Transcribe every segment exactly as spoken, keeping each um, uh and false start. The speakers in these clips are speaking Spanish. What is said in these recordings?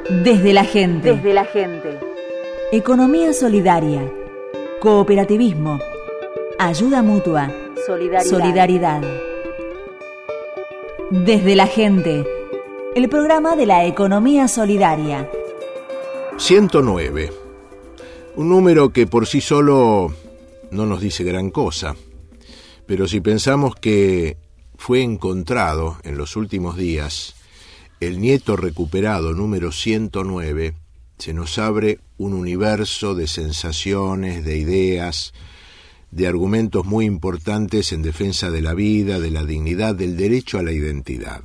Desde la gente. Desde la gente. Economía solidaria. Cooperativismo. Ayuda mutua. Solidaridad. Solidaridad. Desde la gente. El programa de la economía solidaria. ciento nueve. Un número que por sí solo no nos dice gran cosa, pero si pensamos que fue encontrado en los últimos días el nieto recuperado número ciento nueve, se nos abre un universo de sensaciones, de ideas, de argumentos muy importantes en defensa de la vida, de la dignidad, del derecho a la identidad.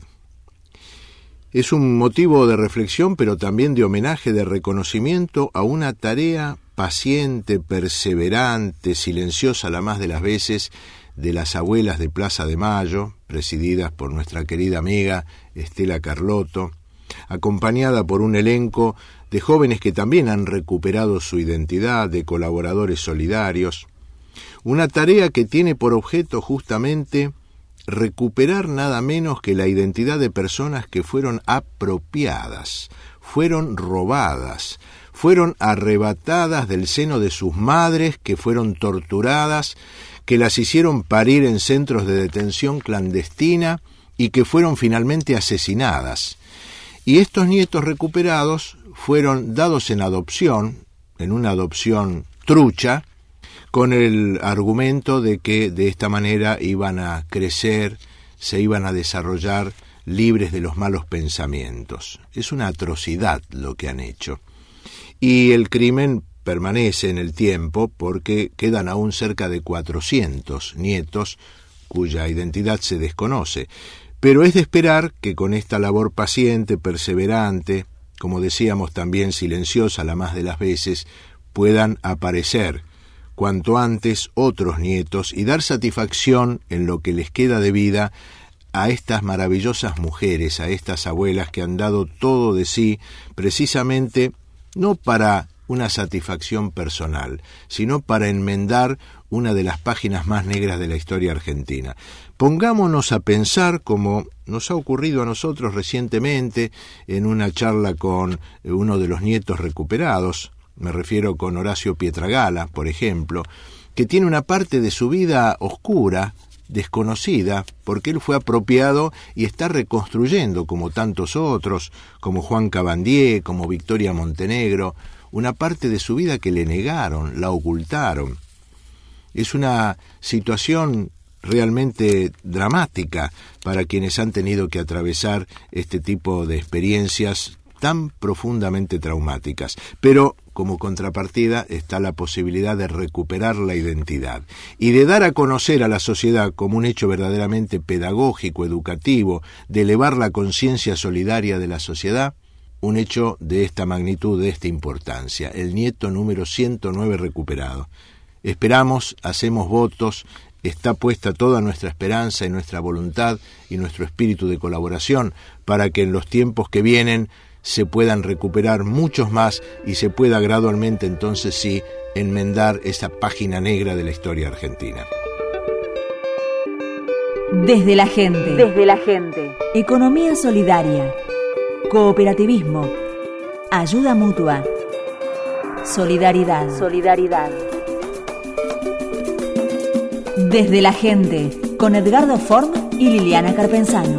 Es un motivo de reflexión, pero también de homenaje, de reconocimiento a una tarea paciente, perseverante, silenciosa la más de las veces, de las abuelas de Plaza de Mayo, presididas por nuestra querida amiga Estela Carlotto, acompañada por un elenco de jóvenes que también han recuperado su identidad, de colaboradores solidarios. Una tarea que tiene por objeto justamente recuperar nada menos que la identidad de personas que fueron apropiadas, fueron robadas, fueron arrebatadas del seno de sus madres, que fueron torturadas, que las hicieron parir en centros de detención clandestina y que fueron finalmente asesinadas. Y estos nietos recuperados fueron dados en adopción, en una adopción trucha, con el argumento de que de esta manera iban a crecer, se iban a desarrollar libres de los malos pensamientos. Es una atrocidad lo que han hecho. Y el crimen permanece en el tiempo porque quedan aún cerca de cuatrocientos nietos cuya identidad se desconoce. Pero es de esperar que con esta labor paciente, perseverante, como decíamos también silenciosa la más de las veces, puedan aparecer cuanto antes otros nietos y dar satisfacción en lo que les queda de vida a estas maravillosas mujeres, a estas abuelas que han dado todo de sí, precisamente no para una satisfacción personal, sino para enmendar una de las páginas más negras de la historia argentina. Pongámonos a pensar, como nos ha ocurrido a nosotros recientemente en una charla con uno de los nietos recuperados, me refiero con Horacio Pietragala, por ejemplo, que tiene una parte de su vida oscura, desconocida, porque él fue apropiado y está reconstruyendo, como tantos otros, como Juan Cabandier, como Victoria Montenegro, una parte de su vida que le negaron, la ocultaron. Es una situación realmente dramática para quienes han tenido que atravesar este tipo de experiencias tan profundamente traumáticas. Pero como contrapartida está la posibilidad de recuperar la identidad y de dar a conocer a la sociedad como un hecho verdaderamente pedagógico, educativo, de elevar la conciencia solidaria de la sociedad, un hecho de esta magnitud, de esta importancia, el nieto número ciento nueve recuperado. Esperamos, hacemos votos, está puesta toda nuestra esperanza y nuestra voluntad y nuestro espíritu de colaboración para que en los tiempos que vienen se puedan recuperar muchos más y se pueda gradualmente entonces sí enmendar esa página negra de la historia argentina. Desde la gente. Desde la gente. Economía solidaria. Cooperativismo. Ayuda mutua. Solidaridad. Solidaridad. Desde la gente, con Edgardo Form y Liliana Carpenzano.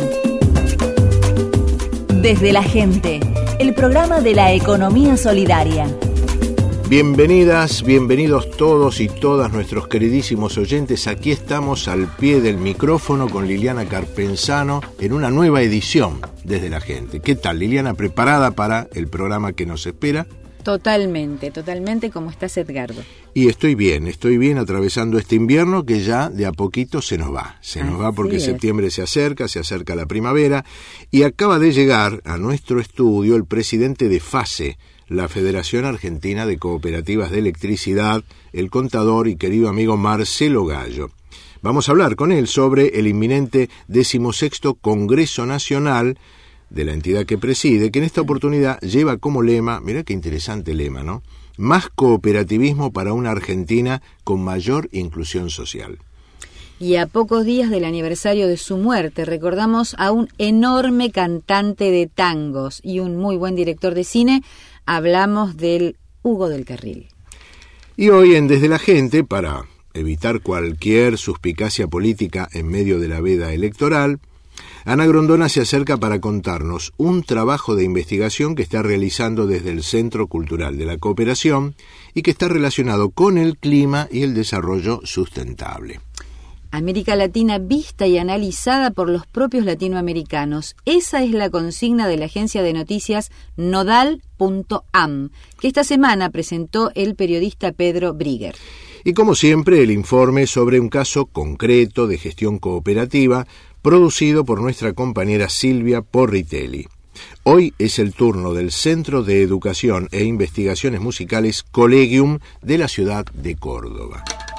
Desde la gente, el programa de la economía solidaria. Bienvenidas, bienvenidos todos y todas nuestros queridísimos oyentes. Aquí estamos al pie del micrófono con Liliana Carpenzano en una nueva edición Desde la gente. ¿Qué tal, Liliana? ¿Preparada para el programa que nos espera? Totalmente, totalmente. ¿Cómo estás, Edgardo? Y estoy bien, estoy bien atravesando este invierno que ya de a poquito se nos va. Se nos Así va porque es. septiembre se acerca, se acerca la primavera y acaba de llegar a nuestro estudio el presidente de FACE, la Federación Argentina de Cooperativas de Electricidad, el contador y querido amigo Marcelo Gallo. Vamos a hablar con él sobre el inminente decimosexto Congreso Nacional de la entidad que preside, que en esta oportunidad lleva como lema, mirá qué interesante lema, ¿no? Más cooperativismo para una Argentina con mayor inclusión social. Y a pocos días del aniversario de su muerte, recordamos a un enorme cantante de tangos y un muy buen director de cine. Hablamos del Hugo del Carril. Y hoy en Desde la Gente, para evitar cualquier suspicacia política en medio de la veda electoral, Ana Grondona se acerca para contarnos un trabajo de investigación que está realizando desde el Centro Cultural de la Cooperación y que está relacionado con el clima y el desarrollo sustentable. América Latina vista y analizada por los propios latinoamericanos. Esa es la consigna de la agencia de noticias Nodal punto a m, que esta semana presentó el periodista Pedro Brigger. Y como siempre, el informe sobre un caso concreto de gestión cooperativa producido por nuestra compañera Silvia Porritelli. Hoy es el turno del Centro de Educación e Investigaciones Musicales Collegium de la ciudad de Córdoba.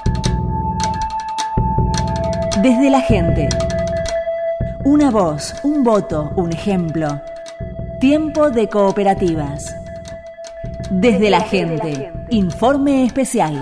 Desde la Gente. Una voz, un voto, un ejemplo. Tiempo de cooperativas. Desde la Gente. Informe especial.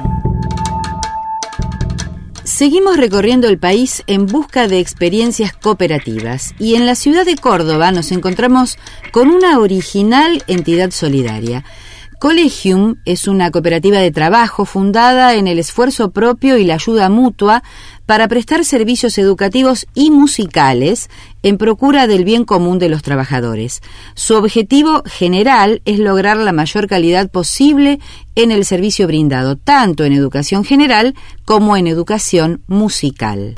Seguimos recorriendo el país en busca de experiencias cooperativas y en la ciudad de Córdoba nos encontramos con una original entidad solidaria. Collegium es una cooperativa de trabajo fundada en el esfuerzo propio y la ayuda mutua para prestar servicios educativos y musicales en procura del bien común de los trabajadores. Su objetivo general es lograr la mayor calidad posible en el servicio brindado, tanto en educación general como en educación musical.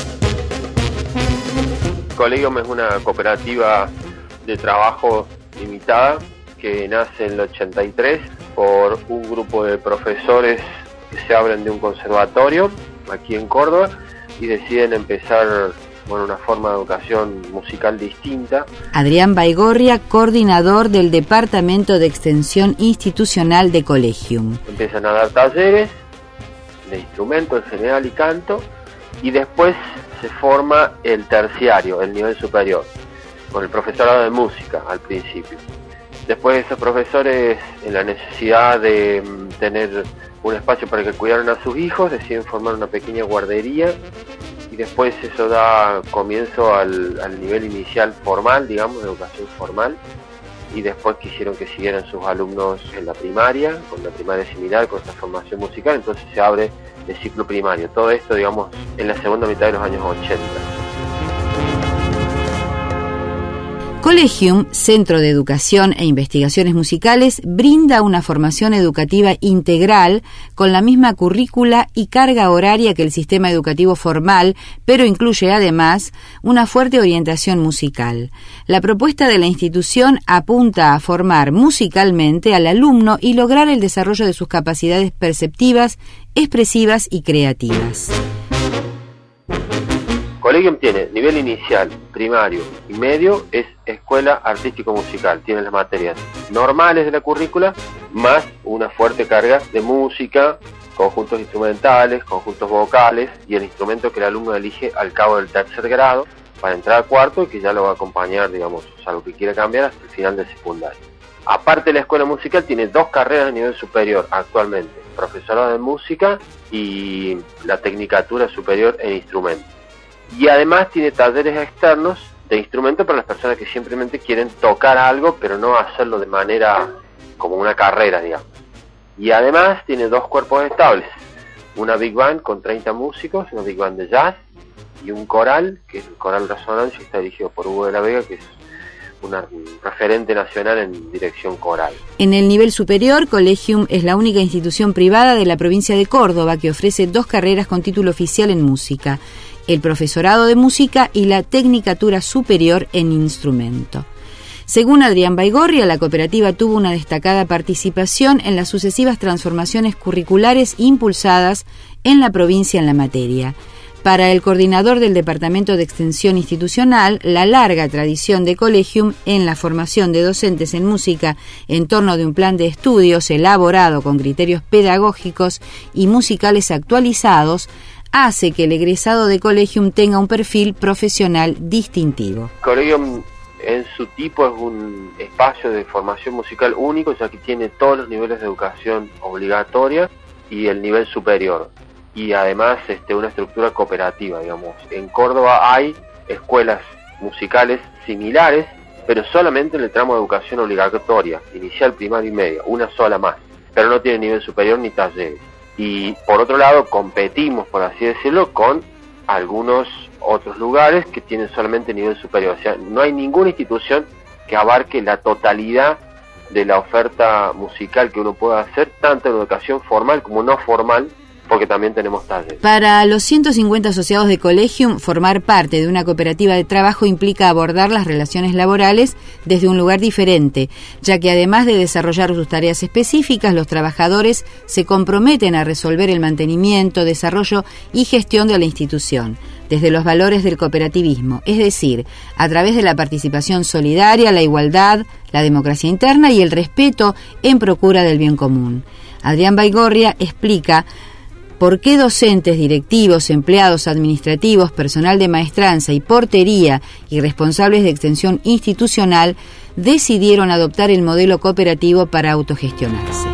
Collegium es una cooperativa de trabajo limitada que nace en el ochenta y tres por un grupo de profesores que se abren de un conservatorio aquí en Córdoba y deciden empezar bueno, una forma de educación musical distinta. Adrián Baigorria, coordinador del Departamento de Extensión Institucional de Collegium. Empiezan a dar talleres de instrumentos en general y canto y después se forma el terciario, el nivel superior, con el profesorado de música al principio. Después esos profesores, en la necesidad de tener un espacio para que cuidaran a sus hijos, deciden formar una pequeña guardería y después eso da comienzo al, al nivel inicial formal, digamos, de educación formal, y después quisieron que siguieran sus alumnos en la primaria, con la primaria similar, con esta formación musical, entonces se abre el ciclo primario. Todo esto, digamos, en la segunda mitad de los años ochenta. Collegium, Centro de Educación e Investigaciones Musicales, brinda una formación educativa integral con la misma currícula y carga horaria que el sistema educativo formal, pero incluye además una fuerte orientación musical. La propuesta de la institución apunta a formar musicalmente al alumno y lograr el desarrollo de sus capacidades perceptivas, expresivas y creativas. Collegium tiene nivel inicial, primario y medio, es escuela artístico-musical. Tiene las materias normales de la currícula, más una fuerte carga de música, conjuntos instrumentales, conjuntos vocales y el instrumento que el alumno elige al cabo del tercer grado para entrar al cuarto y que ya lo va a acompañar, digamos, a lo que quiera cambiar hasta el final del secundario. Aparte de la escuela musical, tiene dos carreras de nivel superior actualmente, profesorado de música y la tecnicatura superior en instrumentos. Y además tiene talleres externos de instrumentos para las personas que simplemente quieren tocar algo, pero no hacerlo de manera como una carrera, digamos. Y además tiene dos cuerpos estables, una Big Band con treinta músicos, una Big Band de jazz, y un coral, que es el Coral Resonancia, está dirigido por Hugo de la Vega, que es una referente nacional en dirección coral. En el nivel superior, Collegium es la única institución privada de la provincia de Córdoba que ofrece dos carreras con título oficial en música: el profesorado de música y la tecnicatura superior en instrumento. Según Adrián Baigorria, la cooperativa tuvo una destacada participación en las sucesivas transformaciones curriculares impulsadas en la provincia en la materia. Para el coordinador del Departamento de Extensión Institucional, la larga tradición de Collegium en la formación de docentes en música en torno de un plan de estudios elaborado con criterios pedagógicos y musicales actualizados hace que el egresado de Collegium tenga un perfil profesional distintivo. Collegium en su tipo es un espacio de formación musical único, ya que tiene todos los niveles de educación obligatoria y el nivel superior. y además este, una estructura cooperativa, digamos. En Córdoba hay escuelas musicales similares, pero solamente en el tramo de educación obligatoria, inicial, primaria y media, una sola más, pero no tiene nivel superior ni talleres. Y por otro lado competimos, por así decirlo, con algunos otros lugares que tienen solamente nivel superior. O sea, no hay ninguna institución que abarque la totalidad de la oferta musical que uno pueda hacer, tanto en educación formal como no formal, porque también tenemos talleres. Para los ciento cincuenta asociados de Collegium, formar parte de una cooperativa de trabajo implica abordar las relaciones laborales desde un lugar diferente, ya que además de desarrollar sus tareas específicas, los trabajadores se comprometen a resolver el mantenimiento, desarrollo y gestión de la institución, desde los valores del cooperativismo, es decir, a través de la participación solidaria, la igualdad, la democracia interna y el respeto en procura del bien común. Adrián Baigorria explica por qué docentes, directivos, empleados administrativos, personal de maestranza y portería y responsables de extensión institucional decidieron adoptar el modelo cooperativo para autogestionarse.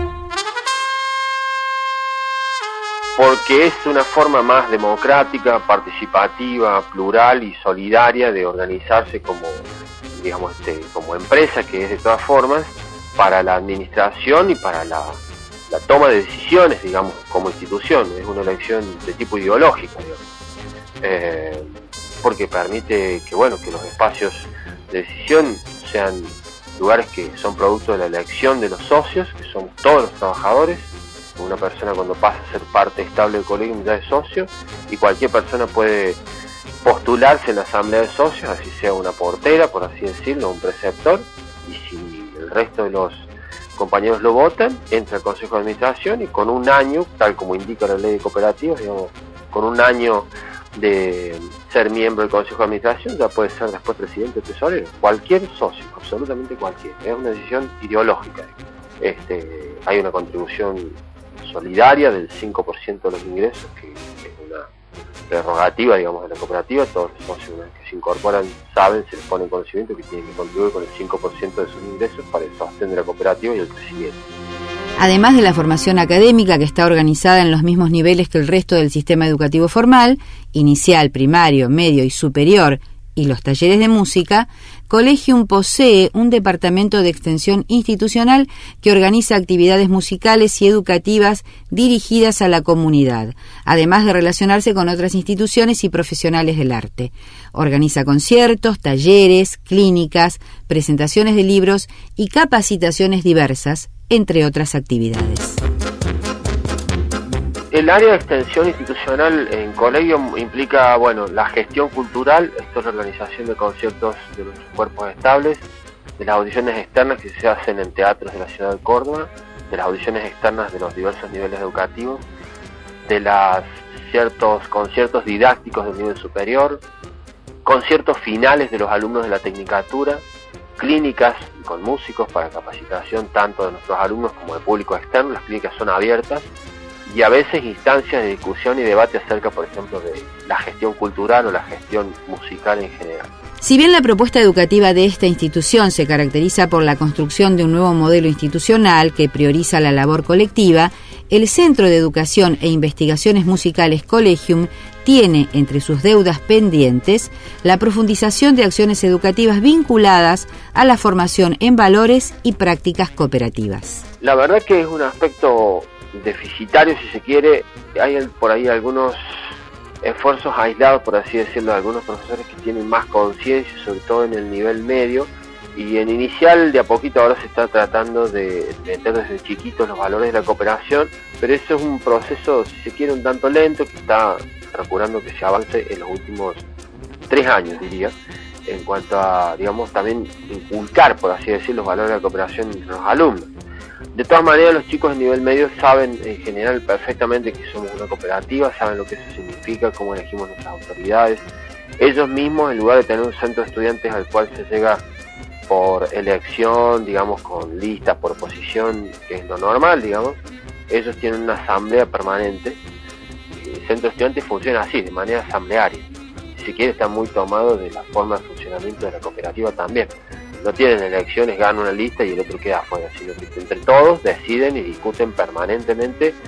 Porque es una forma más democrática, participativa, plural y solidaria de organizarse como, digamos, este, como empresa, que es de todas formas, para la administración y para la la toma de decisiones, digamos, como institución. Es una elección de tipo ideológico, digamos. Eh, porque permite que, bueno, que los espacios de decisión sean lugares que son producto de la elección de los socios, que son todos los trabajadores. Una persona cuando pasa a ser parte estable del colegio ya es socio, y cualquier persona puede postularse en la asamblea de socios, así sea una portera, por así decirlo, un preceptor, y si el resto de los compañeros lo votan, entra al Consejo de Administración y con un año, tal como indica la ley de cooperativas, digamos, con un año de ser miembro del Consejo de Administración ya puede ser después presidente o tesorero, cualquier socio, absolutamente cualquier. Es una decisión ideológica. Este, hay una contribución solidaria del cinco por ciento de los ingresos, que es una prerrogativa, digamos, de la cooperativa. Todos los socios, una vez que se incorporan, saben, se les pone en conocimiento que tienen que contribuir con el cinco por ciento de sus ingresos para el sostén de la cooperativa y el crecimiento. Además de la formación académica, que está organizada en los mismos niveles que el resto del sistema educativo formal, inicial, primario, medio y superior, y los talleres de música, Collegium posee un departamento de extensión institucional que organiza actividades musicales y educativas dirigidas a la comunidad, además de relacionarse con otras instituciones y profesionales del arte. Organiza conciertos, talleres, clínicas, presentaciones de libros y capacitaciones diversas, entre otras actividades. El área de extensión institucional en Collegium implica, bueno, la gestión cultural, esto es la organización de conciertos de los cuerpos estables, de las audiciones externas que se hacen en teatros de la ciudad de Córdoba, de las audiciones externas de los diversos niveles educativos, de los ciertos conciertos didácticos del nivel superior, conciertos finales de los alumnos de la tecnicatura, clínicas con músicos para capacitación tanto de nuestros alumnos como de público externo. Las clínicas son abiertas, y a veces instancias de discusión y debate acerca, por ejemplo, de la gestión cultural o la gestión musical en general. Si bien la propuesta educativa de esta institución se caracteriza por la construcción de un nuevo modelo institucional que prioriza la labor colectiva, el Centro de Educación e Investigaciones Musicales Collegium tiene entre sus deudas pendientes la profundización de acciones educativas vinculadas a la formación en valores y prácticas cooperativas. La verdad que es un aspecto deficitario, si se quiere. Hay por ahí algunos esfuerzos aislados, por así decirlo, de algunos profesores que tienen más conciencia, sobre todo en el nivel medio, y en inicial de a poquito ahora se está tratando de meter desde chiquitos los valores de la cooperación, pero eso es un proceso, si se quiere, un tanto lento, que está procurando que se avance en los últimos tres años, diría, en cuanto a, digamos, también inculcar, por así decir, los valores de la cooperación entre los alumnos. De todas maneras, los chicos de nivel medio saben en general perfectamente que somos una cooperativa, saben lo que eso significa, cómo elegimos nuestras autoridades. Ellos mismos, en lugar de tener un centro de estudiantes al cual se llega por elección, digamos, con listas por oposición, que es lo normal, digamos, ellos tienen una asamblea permanente. El centro de estudiantes funciona así, de manera asamblearia. Si se quiere, está muy tomado de la forma de funcionamiento de la cooperativa también. No tienen elecciones, ganan una lista y el otro queda afuera, sino que entre todos deciden y discuten permanentemente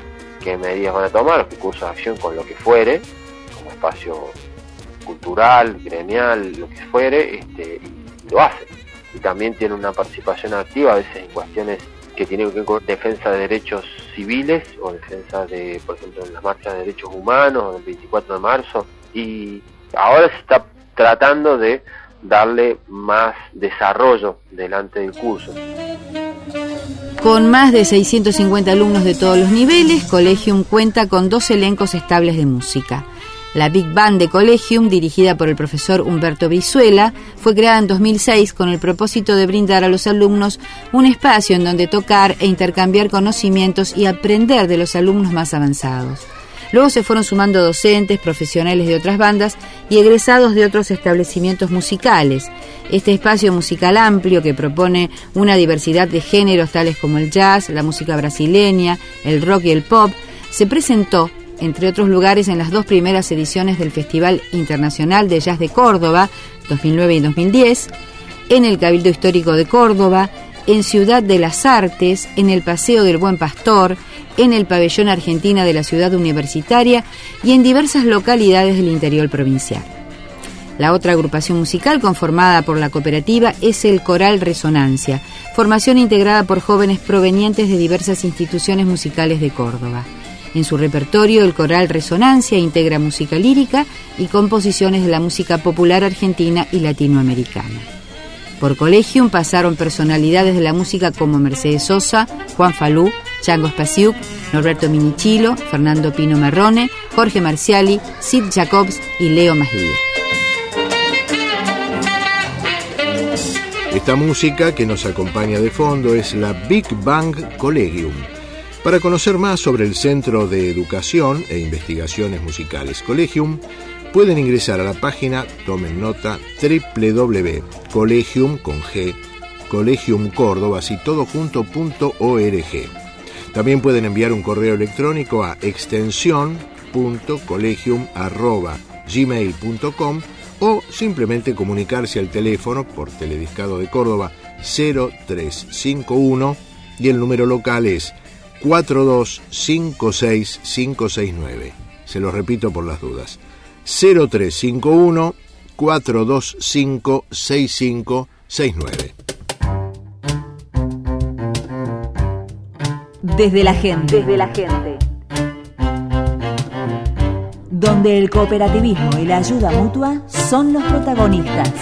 qué medidas van a tomar, qué cursos de acción con lo que fuere, como espacio cultural, gremial, lo que fuere, este, y lo hacen. Y también tienen una participación activa a veces en cuestiones que tienen que ver con defensa de derechos civiles o defensa de, por ejemplo, en las marchas de derechos humanos del veinticuatro de marzo, y ahora se está tratando de darle más desarrollo delante del curso. Con más de seiscientos cincuenta alumnos de todos los niveles, Collegium cuenta con dos elencos estables de música. La Big Band de Collegium, dirigida por el profesor Humberto Brizuela, fue creada en dos mil seis con el propósito de brindar a los alumnos un espacio en donde tocar e intercambiar conocimientos y aprender de los alumnos más avanzados. Luego se fueron sumando docentes, profesionales de otras bandas y egresados de otros establecimientos musicales. Este espacio musical amplio, que propone una diversidad de géneros tales como el jazz, la música brasileña, el rock y el pop, se presentó, entre otros lugares, en las dos primeras ediciones del Festival Internacional de Jazz de Córdoba, dos mil nueve y dos mil diez, en el Cabildo Histórico de Córdoba, en Ciudad de las Artes, en el Paseo del Buen Pastor, en el Pabellón Argentina de la Ciudad Universitaria y en diversas localidades del interior provincial. La otra agrupación musical conformada por la cooperativa es el Coral Resonancia, formación integrada por jóvenes provenientes de diversas instituciones musicales de Córdoba. En su repertorio, el Coral Resonancia integra música lírica y composiciones de la música popular argentina y latinoamericana. Por Collegium pasaron personalidades de la música como Mercedes Sosa, Juan Falú, Chango Spasiuk, Norberto Minichilo, Fernando Pino Marrone, Jorge Marciali, Sid Jacobs y Leo Maslía. Esta música que nos acompaña de fondo es la Big Bang Collegium. Para conocer más sobre el Centro de Educación e Investigaciones Musicales Collegium, pueden ingresar a la página, tomen nota, doble u doble u doble u punto collegium con G, Collegium Córdoba, así todo junto, punto org. También pueden enviar un correo electrónico a extensión punto collegium arroba gmail punto com o simplemente comunicarse al teléfono por Telediscado de Córdoba cero tres cinco uno y el número local es cuatro dos cinco seis cinco seis nueve. Se lo repito por las dudas. cero tres cinco uno cuatro dos cinco seis cinco seis nueve. Desde la gente. Desde la gente. Donde el cooperativismo y la ayuda mutua son los protagonistas.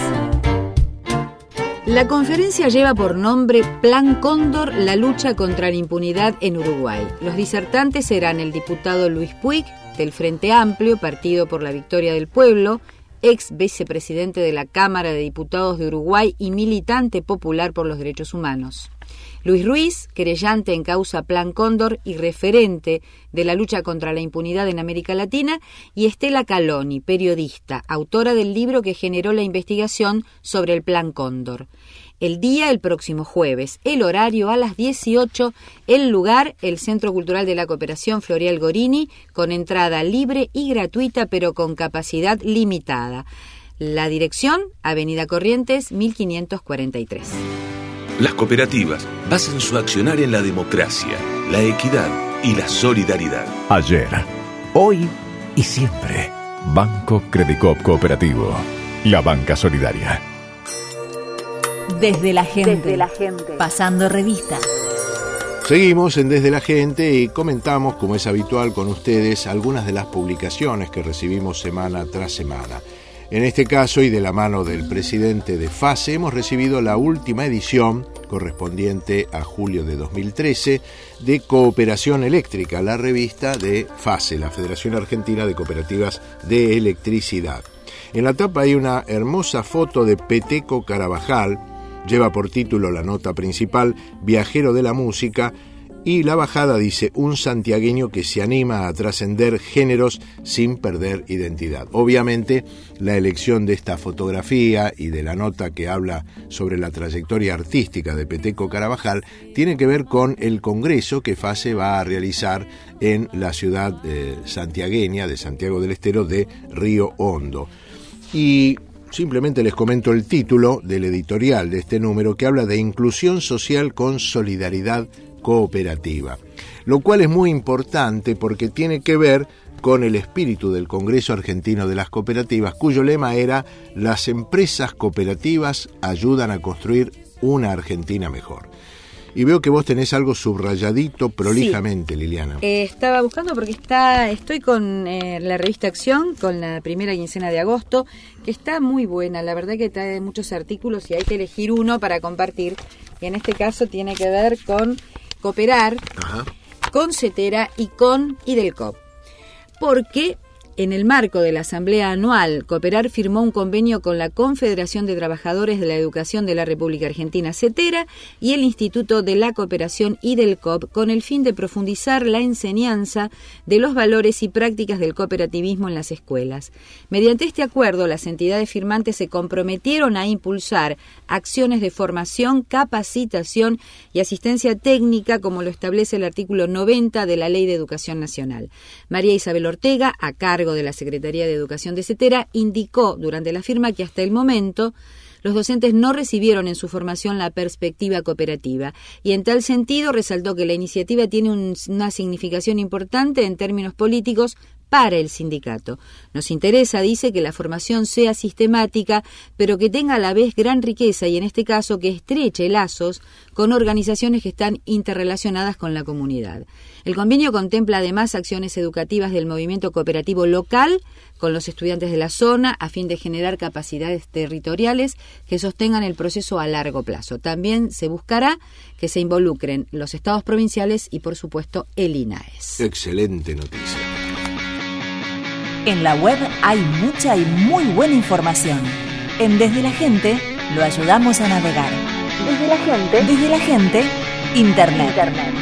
La conferencia lleva por nombre Plan Cóndor, la lucha contra la impunidad en Uruguay. Los disertantes serán el diputado Luis Puig, del Frente Amplio, Partido por la Victoria del Pueblo, ex vicepresidente de la Cámara de Diputados de Uruguay y militante popular por los derechos humanos. Luis Ruiz, querellante en causa Plan Cóndor y referente de la lucha contra la impunidad en América Latina, y Estela Caloni, periodista, autora del libro que generó la investigación sobre el Plan Cóndor. El día, el próximo jueves, el horario a las dieciocho, el lugar, el Centro Cultural de la Cooperación Floreal Gorini, con entrada libre y gratuita, pero con capacidad limitada. La dirección, Avenida Corrientes, mil quinientos cuarenta y tres. Las cooperativas basan su accionar en la democracia, la equidad y la solidaridad. Ayer, hoy y siempre. Banco Credicop Cooperativo. La banca solidaria. Desde la gente. Desde la gente. Pasando revista. Seguimos en Desde la Gente y comentamos, como es habitual con ustedes, algunas de las publicaciones que recibimos semana tras semana. En este caso, y de la mano del presidente de FASE, hemos recibido la última edición, correspondiente a julio de dos mil trece, de Cooperación Eléctrica, la revista de FASE, la Federación Argentina de Cooperativas de Electricidad. En la tapa hay una hermosa foto de Peteco Carabajal, lleva por título la nota principal, Viajero de la Música, y la bajada dice, un santiagueño que se anima a trascender géneros sin perder identidad. Obviamente, la elección de esta fotografía y de la nota que habla sobre la trayectoria artística de Peteco Carabajal tiene que ver con el congreso que FASE va a realizar en la ciudad eh, santiagueña de Santiago del Estero de Río Hondo. Y simplemente les comento el título del editorial de este número, que habla de inclusión social con solidaridad cooperativa. lo cual es muy importante porque tiene que ver con el espíritu del Congreso Argentino de las Cooperativas, cuyo lema era: las empresas cooperativas ayudan a construir una Argentina mejor. Y veo que vos tenés algo subrayadito prolijamente, sí. Liliana. Eh, estaba buscando porque está, estoy con eh, la revista Acción, con la primera quincena de agosto, que está muy buena. La verdad que trae muchos artículos y hay que elegir uno para compartir. Y en este caso tiene que ver con cooperar, Ajá. con CETERA y con IDELCOP. Porque en el marco de la Asamblea Anual, Cooperar firmó un convenio con la Confederación de Trabajadores de la Educación de la República Argentina, CETERA, y el Instituto de la Cooperación IDELCOP, con el fin de profundizar la enseñanza de los valores y prácticas del cooperativismo en las escuelas. Mediante este acuerdo, las entidades firmantes se comprometieron a impulsar acciones de formación, capacitación y asistencia técnica, como lo establece el artículo noventa de la Ley de Educación Nacional. María Isabel Ortega, a cargo de la Secretaría de Educación de CETERA, indicó durante la firma que hasta el momento los docentes no recibieron en su formación la perspectiva cooperativa y en tal sentido resaltó que la iniciativa tiene un, una significación importante en términos políticos para el sindicato. Nos interesa, dice, que la formación sea sistemática, pero que tenga a la vez gran riqueza y en este caso que estreche lazos con organizaciones que están interrelacionadas con la comunidad. El convenio contempla además acciones educativas del movimiento cooperativo local con los estudiantes de la zona a fin de generar capacidades territoriales que sostengan el proceso a largo plazo. También se buscará que se involucren los estados provinciales y, por supuesto, el INAES. Excelente noticia. En la web hay mucha y muy buena información. En Desde la Gente lo ayudamos a navegar. Desde la Gente. Desde la Gente, Internet. Internet.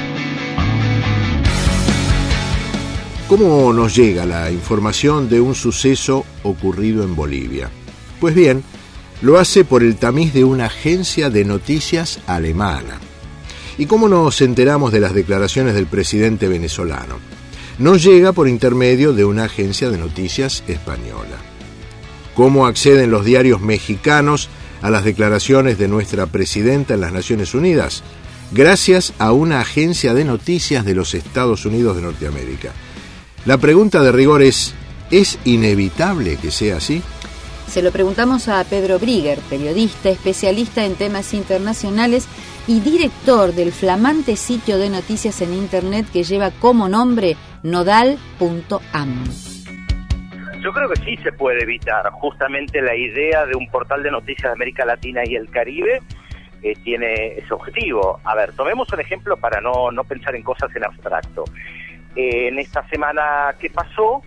¿Cómo nos llega la información de un suceso ocurrido en Bolivia? Pues bien, lo hace por el tamiz de una agencia de noticias alemana. ¿Y cómo nos enteramos de las declaraciones del presidente venezolano? Nos llega por intermedio de una agencia de noticias española. ¿Cómo acceden los diarios mexicanos a las declaraciones de nuestra presidenta en las Naciones Unidas? Gracias a una agencia de noticias de los Estados Unidos de Norteamérica. La pregunta de rigor es, ¿es inevitable que sea así? Se lo preguntamos a Pedro Brigger, periodista, especialista en temas internacionales y director del flamante sitio de noticias en Internet que lleva como nombre nodal punto a m. Yo creo que sí se puede evitar. Justamente la idea de un portal de noticias de América Latina y el Caribe eh, tiene ese objetivo. A ver, tomemos un ejemplo para no, no pensar en cosas en abstracto. Eh, en esta semana que pasó,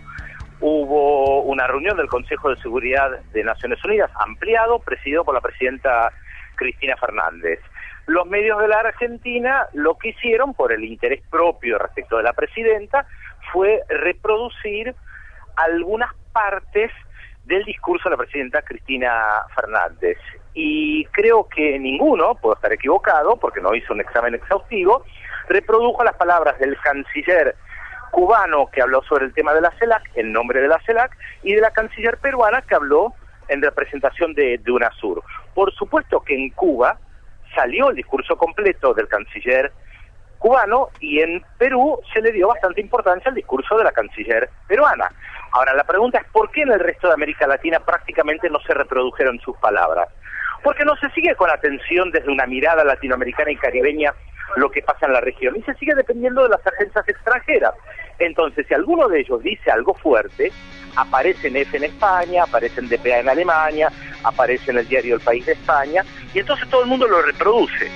hubo una reunión del Consejo de Seguridad de Naciones Unidas, ampliado, presidido por la presidenta Cristina Fernández. Los medios de la Argentina lo que hicieron, por el interés propio respecto de la presidenta, fue reproducir algunas partes del discurso de la presidenta Cristina Fernández. Y creo que ninguno, puedo estar equivocado, porque no hizo un examen exhaustivo, reprodujo las palabras del canciller cubano que habló sobre el tema de la CELAC, en nombre de la CELAC, y de la canciller peruana que habló en representación de, de UNASUR. Por supuesto que en Cuba salió el discurso completo del canciller cubano y en Perú se le dio bastante importancia al discurso de la canciller peruana. Ahora, la pregunta es ¿por qué en el resto de América Latina prácticamente no se reprodujeron sus palabras? Porque no se sigue con atención desde una mirada latinoamericana y caribeña lo que pasa en la región y se sigue dependiendo de las agencias extranjeras. Entonces, si alguno de ellos dice algo fuerte, aparece en F en España, aparece en D P A en Alemania, aparece en el diario El País de España, y entonces todo el mundo lo reproduce.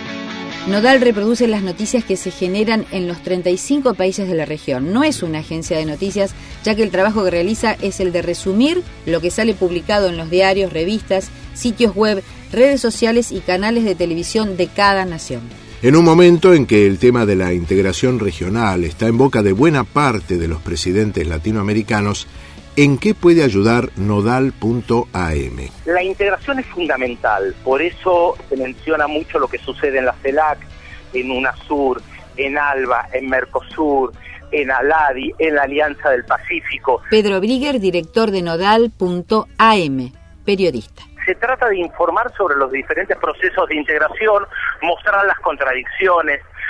Nodal reproduce las noticias que se generan en los treinta y cinco países de la región. No es una agencia de noticias, ya que el trabajo que realiza es el de resumir lo que sale publicado en los diarios, revistas, sitios web, redes sociales y canales de televisión de cada nación. En un momento en que el tema de la integración regional está en boca de buena parte de los presidentes latinoamericanos, ¿en qué puede ayudar nodal punto a m? La integración es fundamental, por eso se menciona mucho lo que sucede en la CELAC, en UNASUR, en ALBA, en Mercosur, en ALADI, en la Alianza del Pacífico. Pedro Brigger, director de nodal punto a m, periodista. Se trata de informar sobre los diferentes procesos de integración, mostrar las contradicciones,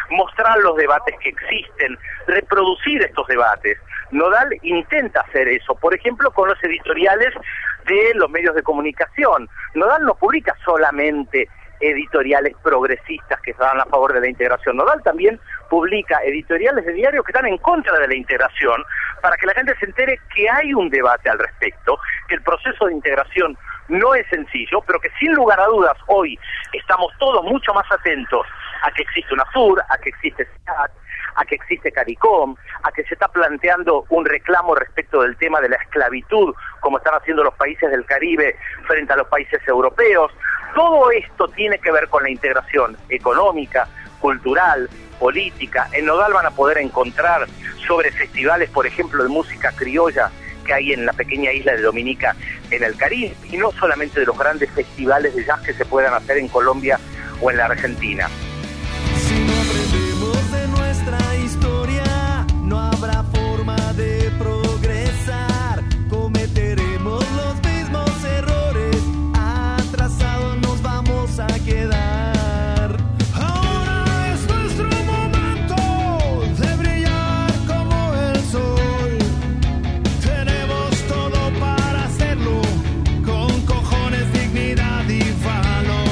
mostrar los debates que existen, reproducir estos debates. Nodal intenta hacer eso, por ejemplo, con los editoriales de los medios de comunicación. Nodal no publica solamente editoriales progresistas que están a favor de la integración. Nodal también publica editoriales de diarios que están en contra de la integración, para que la gente se entere que hay un debate al respecto, que el proceso de integración no es sencillo, pero que sin lugar a dudas hoy estamos todos mucho más atentos a que existe UNASUR, a que existe S E A C, a que existe CARICOM, a que se está planteando un reclamo respecto del tema de la esclavitud, como están haciendo los países del Caribe frente a los países europeos. Todo esto tiene que ver con la integración económica, cultural, política. En Nodal van a poder encontrar sobre festivales, por ejemplo, de música criolla que hay en la pequeña isla de Dominica en el Caribe, y no solamente de los grandes festivales de jazz que se puedan hacer en Colombia o en la Argentina. Si no aprendemos de nuestra historia, no habrá forma de progresar. Cometeremos los mismos errores, atrasados nos vamos a quedar. Ahora es nuestro momento de brillar como el sol. Tenemos todo para hacerlo, con cojones, dignidad y valor.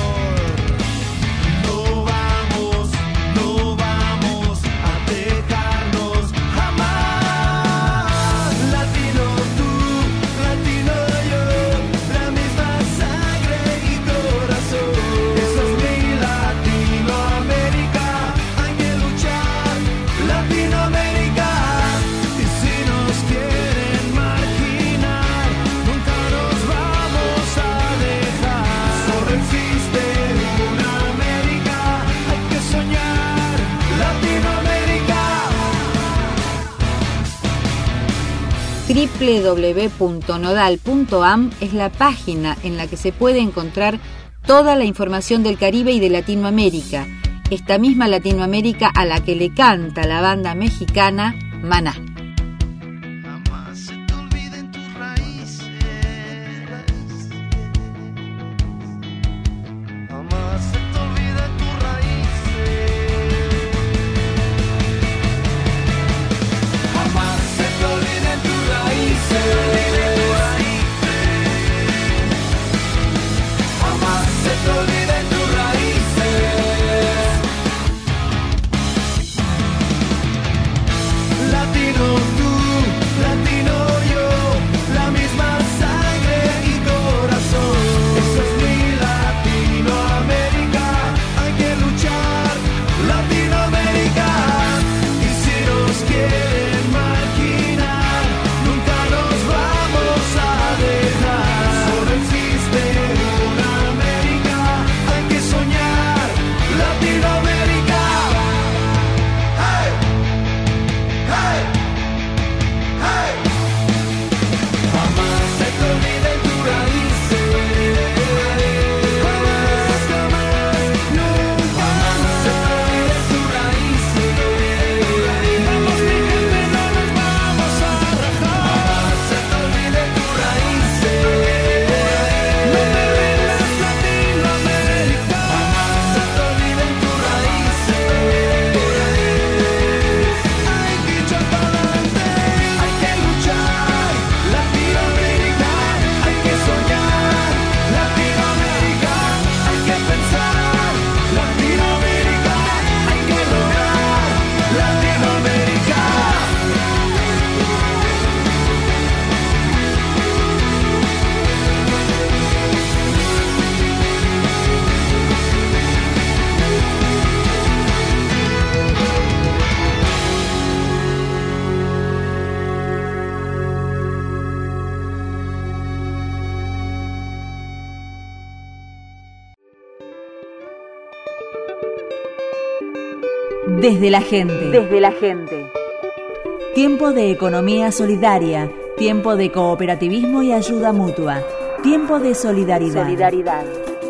No vamos, no vamos a dejarnos jamás. Latino tú, latino yo, la misma sangre y corazón. Eso es mi Latinoamérica, hay que luchar, Latinoamérica. Y si nos quieren marginar, nunca nos vamos a dejar. Solo existe una América, hay que soñar, Latinoamérica. doble u doble u doble u punto nodal punto a m es la página en la que se puede encontrar toda la información del Caribe y de Latinoamérica, esta misma Latinoamérica a la que le canta la banda mexicana Maná. Jamás se te olviden tus raíces. Jamás se te olviden tus raíces. Jamás se te olviden tus raíces. Jamás se te olviden tus raíces. Latino tú, latino yo, la misma sangre y corazón. Eso es mi Latinoamérica, hay que luchar, Latinoamérica. Y si nos quieren marginar, nunca nos vamos a dejar. Solo existe una América, hay que soñar, Latinoamérica. ¡Hey! ¡Hey! ¡Hey! Jamás se te olviden tus raíces. Jamás, jamás, nunca. Jamás se te olviden tus raíces. Vamos mi gente, no nos vamos a rajar. Jamás se te olviden tus raíces. No te rindas, Latinoamérica. Jamás se te olviden tus raíces. Hay que echar para adelante, hay que luchar, Latinoamérica, hay que soñar, Latinoamérica, hay que pensar, Latinoamérica, hay que lograr, Latinoamérica. Desde la gente. Desde la gente. Tiempo de economía solidaria. Tiempo de cooperativismo y ayuda mutua. Tiempo de solidaridad. Solidaridad.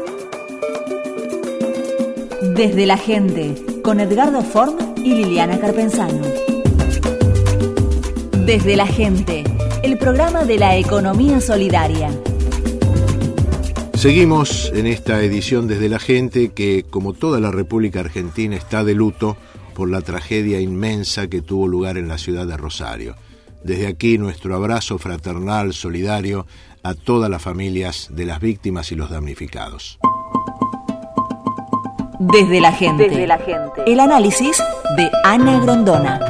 Desde la gente. Con Edgardo Form y Liliana Carpenzano. Desde la gente. El programa de la economía solidaria. Seguimos en esta edición Desde la gente que, como toda la República Argentina, está de luto por la tragedia inmensa que tuvo lugar en la ciudad de Rosario. Desde aquí nuestro abrazo fraternal, solidario, a todas las familias de las víctimas y los damnificados. Desde la gente. Desde la gente. El análisis de Ana Grondona.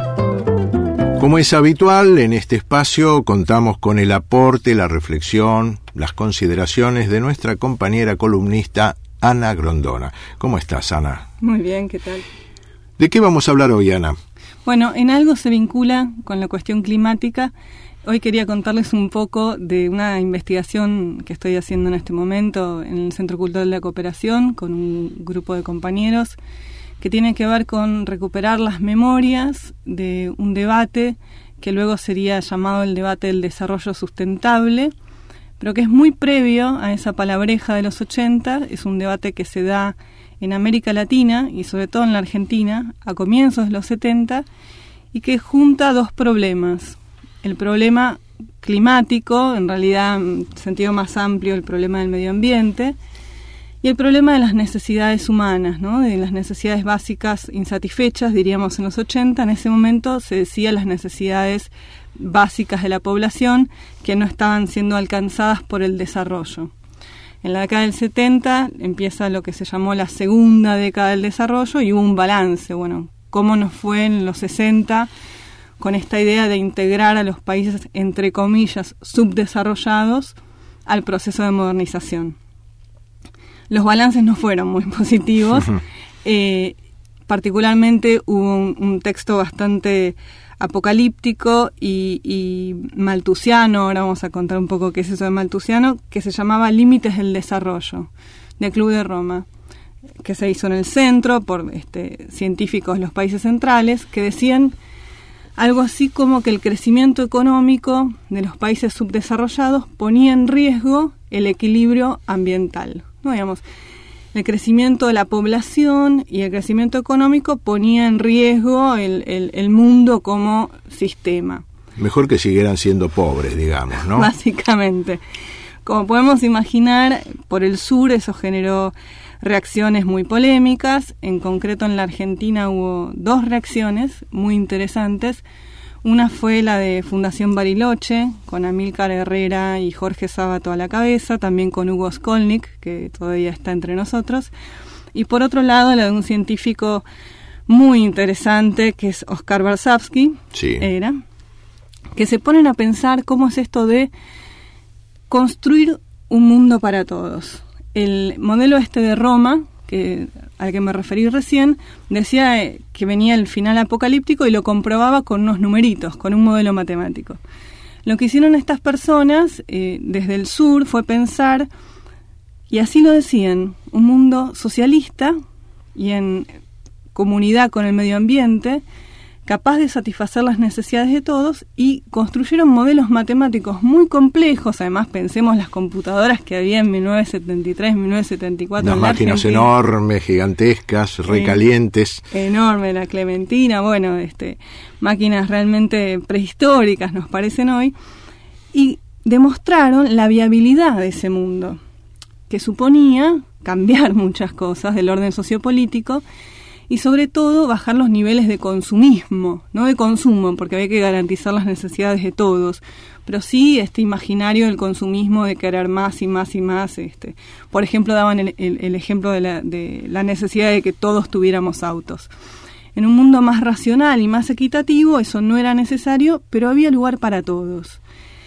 Como es habitual, en este espacio contamos con el aporte, la reflexión, las consideraciones de nuestra compañera columnista Ana Grondona. ¿Cómo estás, Ana? Muy bien, ¿qué tal? ¿De qué vamos a hablar hoy, Ana? Bueno, en algo se vincula con la cuestión climática. Hoy quería contarles un poco de una investigación que estoy haciendo en este momento en el Centro Cultural de la Cooperación con un grupo de compañeros que tiene que ver con recuperar las memorias de un debate que luego sería llamado el debate del desarrollo sustentable, pero que es muy previo a esa palabreja de los ochenta. Es un debate que se da en América Latina y sobre todo en la Argentina a comienzos de los setenta y que junta dos problemas. El problema climático, en realidad en sentido más amplio el problema del medio ambiente, y el problema de las necesidades humanas, ¿no? De las necesidades básicas insatisfechas, diríamos en los ochenta. En ese momento se decía las necesidades básicas de la población que no estaban siendo alcanzadas por el desarrollo. En la década del setenta empieza lo que se llamó la segunda década del desarrollo y hubo un balance. Bueno, ¿cómo nos fue en los sesenta con esta idea de integrar a los países, entre comillas, subdesarrollados al proceso de modernización? Los balances no fueron muy positivos. Eh, particularmente hubo un, un texto bastante apocalíptico y, y malthusiano, ahora vamos a contar un poco qué es eso de malthusiano, que se llamaba Límites del Desarrollo, del Club de Roma, que se hizo en el centro por este, científicos de los países centrales, que decían algo así como que el crecimiento económico de los países subdesarrollados ponía en riesgo el equilibrio ambiental. ¿No? Digamos, el crecimiento de la población y el crecimiento económico ponía en riesgo el, el, el mundo como sistema. Mejor que siguieran siendo pobres, digamos, ¿no? Básicamente. Como podemos imaginar, por el sur eso generó reacciones muy polémicas. En concreto en la Argentina hubo dos reacciones muy interesantes. Una fue la de Fundación Bariloche, con Amílcar Herrera y Jorge Sábato a la cabeza, también con Hugo Skolnik, que todavía está entre nosotros. Y por otro lado, la de un científico muy interesante, que es Oscar Varsavsky, sí. era, que se ponen a pensar cómo es esto de construir un mundo para todos. El modelo este de Roma, que al que me referí recién, decía que venía el final apocalíptico y lo comprobaba con unos numeritos, con un modelo matemático. Lo que hicieron estas personas eh, desde el sur fue pensar, y así lo decían, un mundo socialista y en comunidad con el medio ambiente, capaz de satisfacer las necesidades de todos, y construyeron modelos matemáticos muy complejos. Además, pensemos las computadoras que había en mil novecientos setenta y tres, mil novecientos setenta y cuatro. Unas máquinas enormes, gigantescas, recalientes. Eh, enorme, la Clementina, bueno, este, máquinas realmente prehistóricas nos parecen hoy, y demostraron la viabilidad de ese mundo, que suponía cambiar muchas cosas del orden sociopolítico, y sobre todo bajar los niveles de consumismo, no de consumo, porque había que garantizar las necesidades de todos, pero sí este imaginario del consumismo de querer más y más y más. Este, por ejemplo, daban el, el, el ejemplo de la, de la necesidad de que todos tuviéramos autos. En un mundo más racional y más equitativo eso no era necesario, pero había lugar para todos.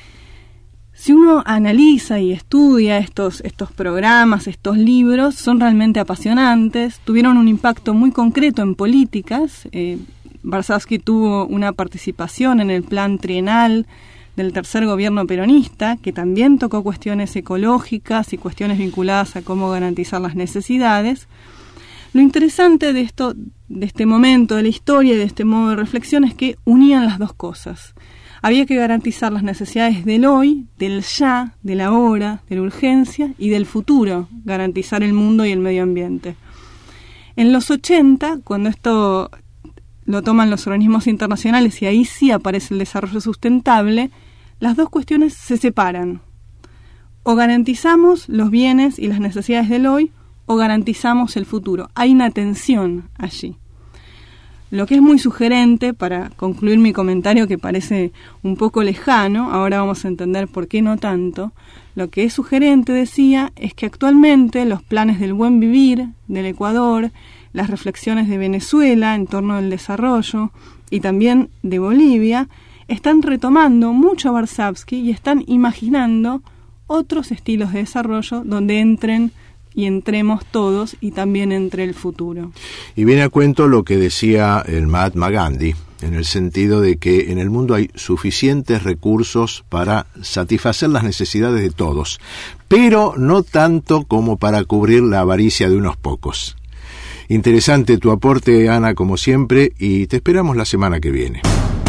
Si uno analiza y estudia estos, estos programas, estos libros, son realmente apasionantes, tuvieron un impacto muy concreto en políticas. Eh, Varsavsky tuvo una participación en el plan trienal del tercer gobierno peronista, que también tocó cuestiones ecológicas y cuestiones vinculadas a cómo garantizar las necesidades. Lo interesante de esto, de este momento de la historia y de este modo de reflexión es que unían las dos cosas. Había que garantizar las necesidades del hoy, del ya, de la ahora, de la urgencia, y del futuro, garantizar el mundo y el medio ambiente. En los ochenta, cuando esto lo toman los organismos internacionales y ahí sí aparece el desarrollo sustentable, las dos cuestiones se separan. O garantizamos los bienes y las necesidades del hoy, o garantizamos el futuro. Hay una tensión allí. Lo que es muy sugerente, para concluir mi comentario que parece un poco lejano, ahora vamos a entender por qué no tanto, lo que es sugerente, decía, es que actualmente los planes del buen vivir del Ecuador, las reflexiones de Venezuela en torno al desarrollo y también de Bolivia, están retomando mucho a Warshawski y están imaginando otros estilos de desarrollo donde entren y entremos todos y también entre el futuro. Y viene a cuento lo que decía el Mahatma Gandhi, en el sentido de que en el mundo hay suficientes recursos para satisfacer las necesidades de todos, pero no tanto como para cubrir la avaricia de unos pocos. Interesante tu aporte, Ana, como siempre, y te esperamos la semana que viene.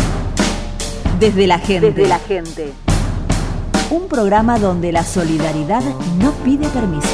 Desde la gente. Desde la gente. Un programa donde la solidaridad no pide permiso.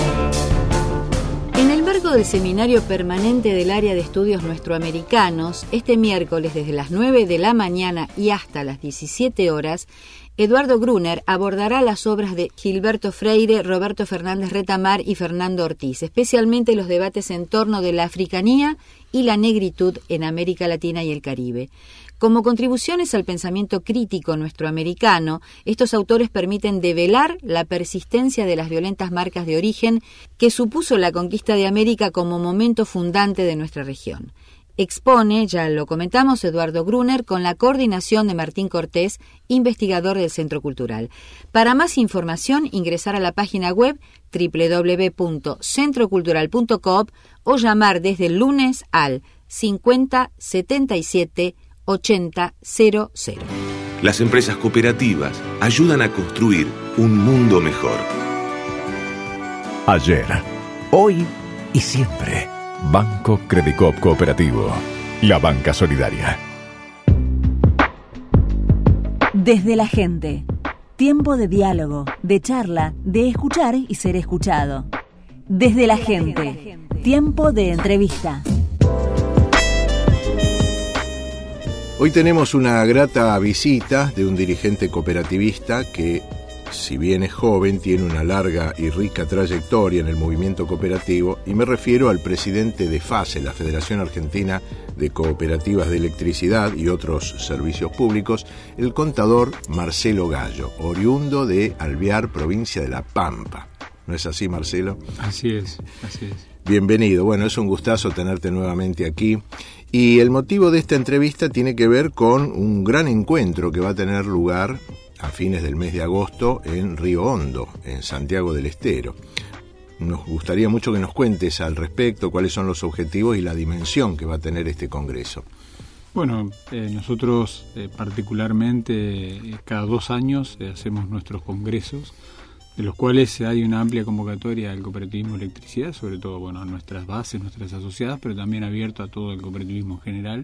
En el marco del Seminario Permanente del Área de Estudios Nuestroamericanos, este miércoles desde las nueve de la mañana y hasta las diecisiete horas, Eduardo Gruner abordará las obras de Gilberto Freire, Roberto Fernández Retamar y Fernando Ortiz, especialmente los debates en torno de la africanía y la negritud en América Latina y el Caribe. Como contribuciones al pensamiento crítico nuestroamericano, estos autores permiten develar la persistencia de las violentas marcas de origen que supuso la conquista de América como momento fundante de nuestra región. Expone, ya lo comentamos, Eduardo Gruner, con la coordinación de Martín Cortés, investigador del Centro Cultural. Para más información, ingresar a la página web doble u doble u doble u punto centro cultural punto com o llamar desde el lunes al cincuenta setenta y siete ochenta cero cero. Las empresas cooperativas ayudan a construir un mundo mejor. Ayer, hoy y siempre. Banco Credicop Cooperativo. La banca solidaria. Desde la gente. Tiempo de diálogo, de charla, de escuchar y ser escuchado. Desde la gente. Tiempo de entrevista. Hoy tenemos una grata visita de un dirigente cooperativista que, si bien es joven, tiene una larga y rica trayectoria en el movimiento cooperativo, y me refiero al presidente de FASE, la Federación Argentina de Cooperativas de Electricidad y otros servicios públicos, el contador Marcelo Gallo, oriundo de Alvear, provincia de La Pampa. ¿No es así, Marcelo? Así es, así es. Bienvenido. Bueno, es un gustazo tenerte nuevamente aquí. Y el motivo de esta entrevista tiene que ver con un gran encuentro que va a tener lugar a fines del mes de agosto en Río Hondo, en Santiago del Estero. Nos gustaría mucho que nos cuentes al respecto cuáles son los objetivos y la dimensión que va a tener este congreso. Bueno, eh, nosotros eh, particularmente eh, cada dos años eh, hacemos nuestros congresos, de los cuales hay una amplia convocatoria al cooperativismo de electricidad, sobre todo bueno, a nuestras bases, nuestras asociadas, pero también abierto a todo el cooperativismo en general.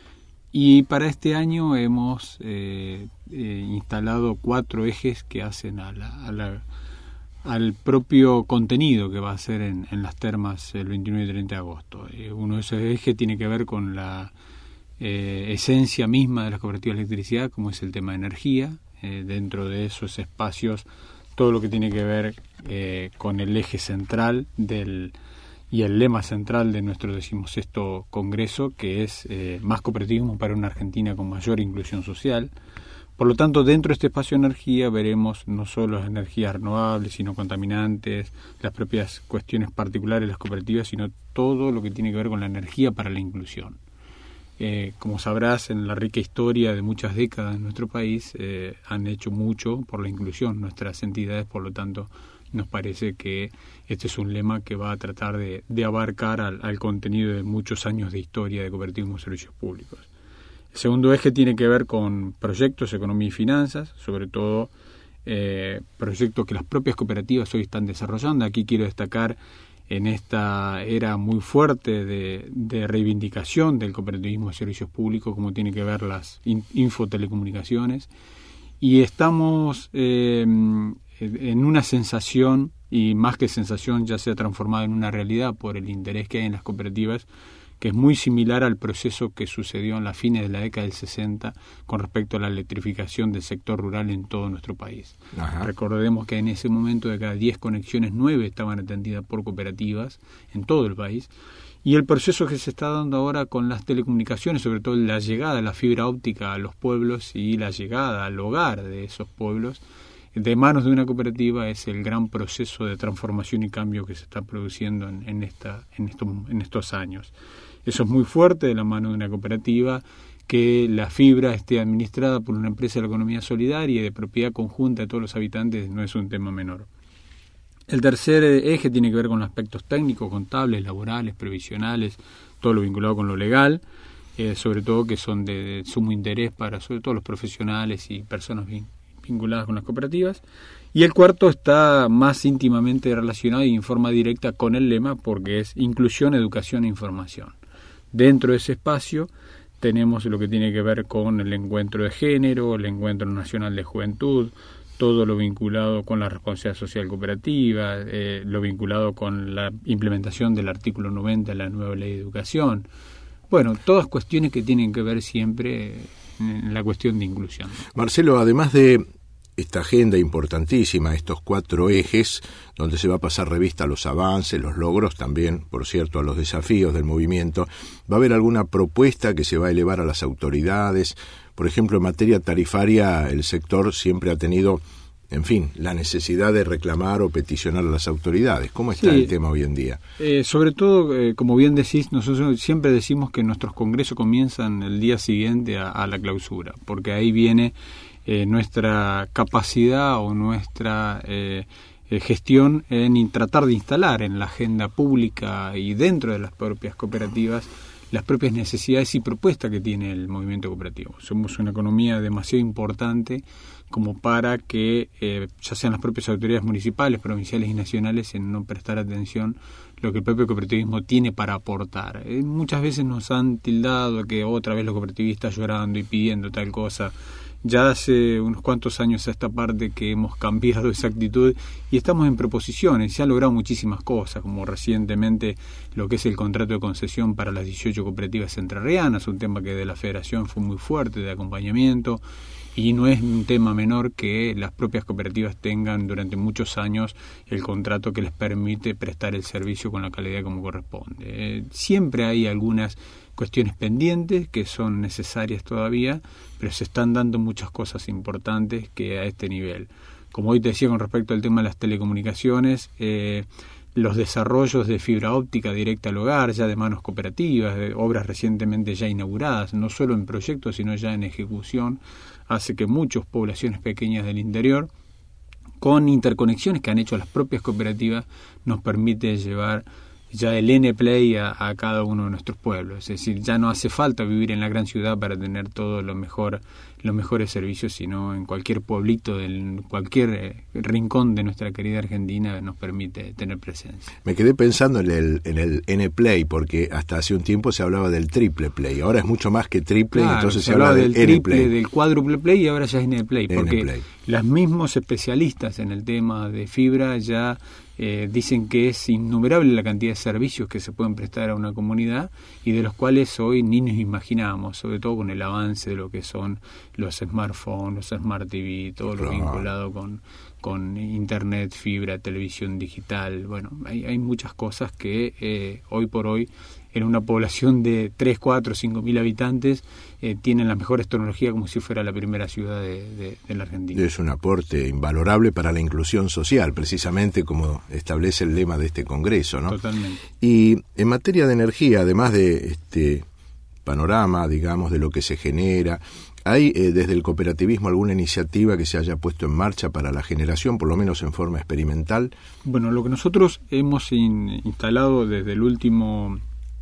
Y para este año hemos eh, eh, instalado cuatro ejes que hacen a la, a la, al propio contenido que va a ser en, en las termas el veintinueve y treinta de agosto. Eh, uno de esos ejes tiene que ver con la eh, esencia misma de las cooperativas de electricidad, como es el tema de energía. Eh, dentro de esos espacios, todo lo que tiene que ver eh, con el eje central del y el lema central de nuestro decimosexto congreso, que es eh, más cooperativismo para una Argentina con mayor inclusión social. Por lo tanto, dentro de este espacio de energía veremos no solo las energías renovables, sino contaminantes, las propias cuestiones particulares de las cooperativas, sino todo lo que tiene que ver con la energía para la inclusión. Eh, como sabrás, en la rica historia de muchas décadas en nuestro país eh, han hecho mucho por la inclusión. Nuestras entidades, por lo tanto, nos parece que este es un lema que va a tratar de, de abarcar al, al contenido de muchos años de historia de cooperativismo y servicios públicos. El segundo eje tiene que ver con proyectos, economía y finanzas, sobre todo eh, proyectos que las propias cooperativas hoy están desarrollando. Aquí quiero destacar en esta era muy fuerte de, de reivindicación del cooperativismo de servicios públicos, como tiene que ver las in, infotelecomunicaciones, y estamos eh, en una sensación, y más que sensación ya se ha transformado en una realidad por el interés que hay en las cooperativas, que es muy similar al proceso que sucedió en la fines de la década del sesenta con respecto a la electrificación del sector rural en todo nuestro país. Ajá. Recordemos que en ese momento de cada diez conexiones, nueve estaban atendidas por cooperativas en todo el país, Y el proceso que se está dando ahora con las telecomunicaciones, sobre todo la llegada de la fibra óptica a los pueblos y la llegada al hogar de esos pueblos, de manos de una cooperativa, es el gran proceso de transformación y cambio que se está produciendo en, en, esta, en, estos, en estos años. Eso es muy fuerte de la mano de una cooperativa, que la fibra esté administrada por una empresa de la economía solidaria y de propiedad conjunta de todos los habitantes, no es un tema menor. El tercer eje tiene que ver con los aspectos técnicos, contables, laborales, previsionales, todo lo vinculado con lo legal, eh, sobre todo que son de, de sumo interés para sobre todo los profesionales y personas vin, vinculadas con las cooperativas. Y el cuarto está más íntimamente relacionado y en forma directa con el lema, porque es inclusión, educación e información. Dentro de ese espacio tenemos lo que tiene que ver con el encuentro de género, el encuentro nacional de juventud, todo lo vinculado con la responsabilidad social cooperativa, eh, lo vinculado con la implementación del artículo noventa de la nueva ley de educación. Bueno, todas cuestiones que tienen que ver siempre en la cuestión de inclusión. Marcelo, además de esta agenda importantísima, estos cuatro ejes, donde se va a pasar revista a los avances, los logros, también, por cierto, a los desafíos del movimiento, ¿va a haber alguna propuesta que se va a elevar a las autoridades? Por ejemplo, en materia tarifaria, el sector siempre ha tenido, en fin, la necesidad de reclamar o peticionar a las autoridades. ¿Cómo está sí, el tema hoy en día? Eh, sobre todo, eh, como bien decís, nosotros siempre decimos que nuestros congresos comienzan el día siguiente a, a la clausura, porque ahí viene eh, nuestra capacidad o nuestra eh, eh, gestión en tratar de instalar en la agenda pública y dentro de las propias cooperativas las propias necesidades y propuestas que tiene el movimiento cooperativo. Somos una economía demasiado importante como para que, eh, ya sean las propias autoridades municipales, provinciales y nacionales, en no prestar atención lo que el propio cooperativismo tiene para aportar. Eh, muchas veces nos han tildado que otra vez los cooperativistas llorando y pidiendo tal cosa. Ya hace unos cuantos años a esta parte que hemos cambiado esa actitud y estamos en proposiciones. Se han logrado muchísimas cosas, como recientemente lo que es el contrato de concesión para las dieciocho cooperativas entrerrianas, un tema que de la Federación fue muy fuerte, de acompañamiento, y no es un tema menor que las propias cooperativas tengan durante muchos años el contrato que les permite prestar el servicio con la calidad como corresponde. Eh, siempre hay algunas cuestiones pendientes que son necesarias todavía, pero se están dando muchas cosas importantes que a este nivel. Como hoy te decía con respecto al tema de las telecomunicaciones, eh, los desarrollos de fibra óptica directa al hogar, ya de manos cooperativas, de obras recientemente ya inauguradas, no solo en proyectos, sino ya en ejecución, hace que muchas poblaciones pequeñas del interior, con interconexiones que han hecho las propias cooperativas, nos permite llevar ya el N-Play a, a cada uno de nuestros pueblos. Es decir, ya no hace falta vivir en la gran ciudad para tener todo lo mejor, los mejores servicios, sino en cualquier pueblito, en cualquier eh, rincón de nuestra querida Argentina nos permite tener presencia. Me quedé pensando en el, en el N-Play, porque hasta hace un tiempo se hablaba del triple play, ahora es mucho más que triple, claro, entonces se, se habla del, del triple, N-Play. Del cuádruple play y ahora ya es N-Play, porque N-Play. Los mismos especialistas en el tema de fibra ya Eh, dicen que es innumerable la cantidad de servicios que se pueden prestar a una comunidad y de los cuales hoy ni nos imaginamos, sobre todo con el avance de lo que son los smartphones, los smart T V, todo lo vinculado con, con internet, fibra, televisión digital. Bueno, hay, hay muchas cosas que eh, hoy por hoy en una población de tres, cuatro, cinco mil habitantes eh, tienen las mejores tecnologías como si fuera la primera ciudad de, de, de la Argentina. Es un aporte invalorable para la inclusión social, precisamente como establece el lema de este congreso, ¿no? Totalmente. Y en materia de energía, además de este panorama, digamos, de lo que se genera, ¿hay eh, desde el cooperativismo alguna iniciativa que se haya puesto en marcha para la generación, por lo menos en forma experimental? Bueno, lo que nosotros hemos in, instalado desde el último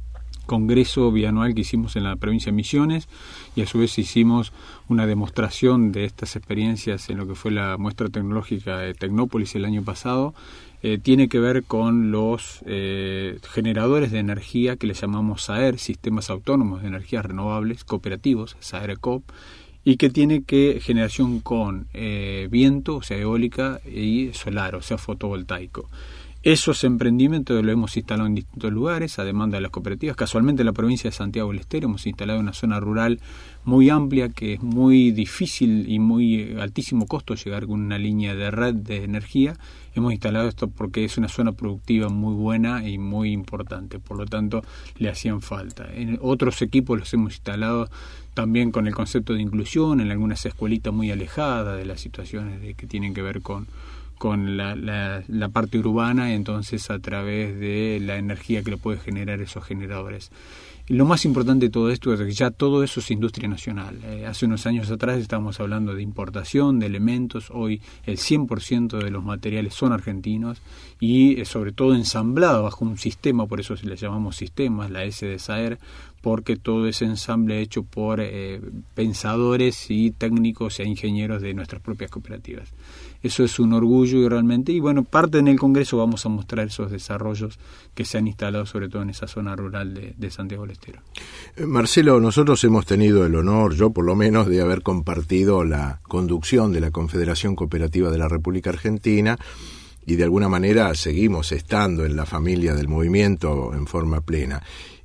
congreso bianual que hicimos en la provincia de Misiones, y a su vez hicimos una demostración de estas experiencias en lo que fue la muestra tecnológica de Tecnópolis el año pasado, eh, tiene que ver con los eh, generadores de energía que le llamamos S A E R, Sistemas Autónomos de Energías Renovables Cooperativos, S A E R Coop, y que tiene que generación con eh, viento, o sea, eólica, y solar, o sea, fotovoltaico. Esos emprendimientos los hemos instalado en distintos lugares a demanda de las cooperativas. Casualmente en la provincia de Santiago del Estero hemos instalado una zona rural muy amplia, que es muy difícil y muy altísimo costo llegar con una línea de red de energía. Hemos instalado esto porque es una zona productiva muy buena y muy importante, por lo tanto le hacían falta. En otros equipos los hemos instalado también con el concepto de inclusión en algunas escuelitas muy alejadas de las situaciones de, que tienen que ver con con la, la, la parte urbana, entonces a través de la energía que le puede generar esos generadores. Y lo más importante de todo esto es que ya todo eso es industria nacional. Eh, hace unos años atrás estábamos hablando de importación de elementos, hoy el cien por ciento de los materiales son argentinos y eh, sobre todo ensamblados bajo un sistema, por eso se le llamamos sistemas, la S de SAER, porque todo ese ensamble hecho por eh, pensadores y técnicos e ingenieros de nuestras propias cooperativas. Eso es un orgullo y realmente, y bueno, parte en el Congreso vamos a mostrar esos desarrollos que se han instalado sobre todo en esa zona rural de, de Santiago del Estero. Eh, Marcelo, nosotros hemos tenido el honor, yo por lo menos, de haber compartido la conducción de la Confederación Cooperativa de la República Argentina y de alguna manera seguimos estando en la familia del movimiento en forma plena.